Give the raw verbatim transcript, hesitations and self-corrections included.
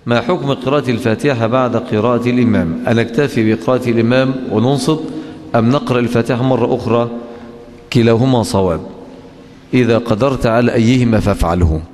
ما حكم قراءة الفاتحة بعد قراءة الإمام؟ أن نكتفي بقراءة الإمام وننصت أم نقرأ الفاتحة مرة أخرى؟ كلاهما صواب، إذا قدرت على أيهما فافعله.